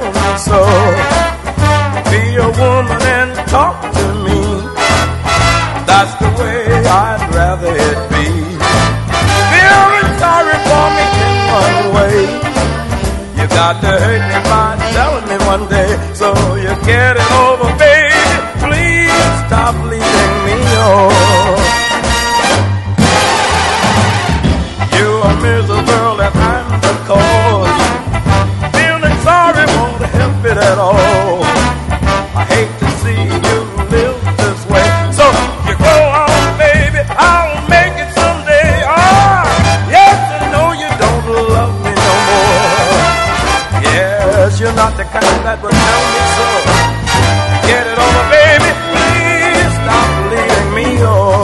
me so. Be a woman and talk to me. That's the way I'd rather it be. Feeling sorry for me in one way. You got to hurt me by telling me one day. So you get it over, baby. Please stop leaving me on. You're a miserable girl and I'm the cause. Feeling sorry won't help it at all. I hate to see you live this way. So you go on, baby, I'll make it someday. Ah, yes, I know you don't love me no more. Yes, you're not the kind that would tell me so. Get it over, baby, please stop leading me on.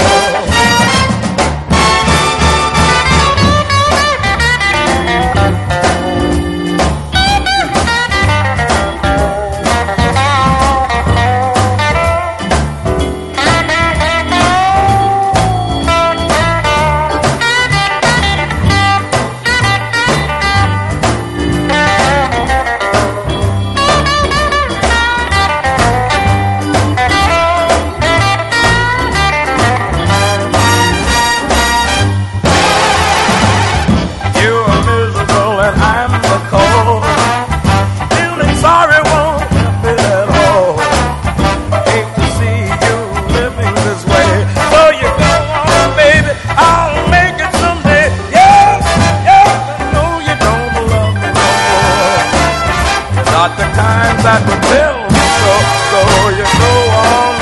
Not the kind that would tell me so. So you go on.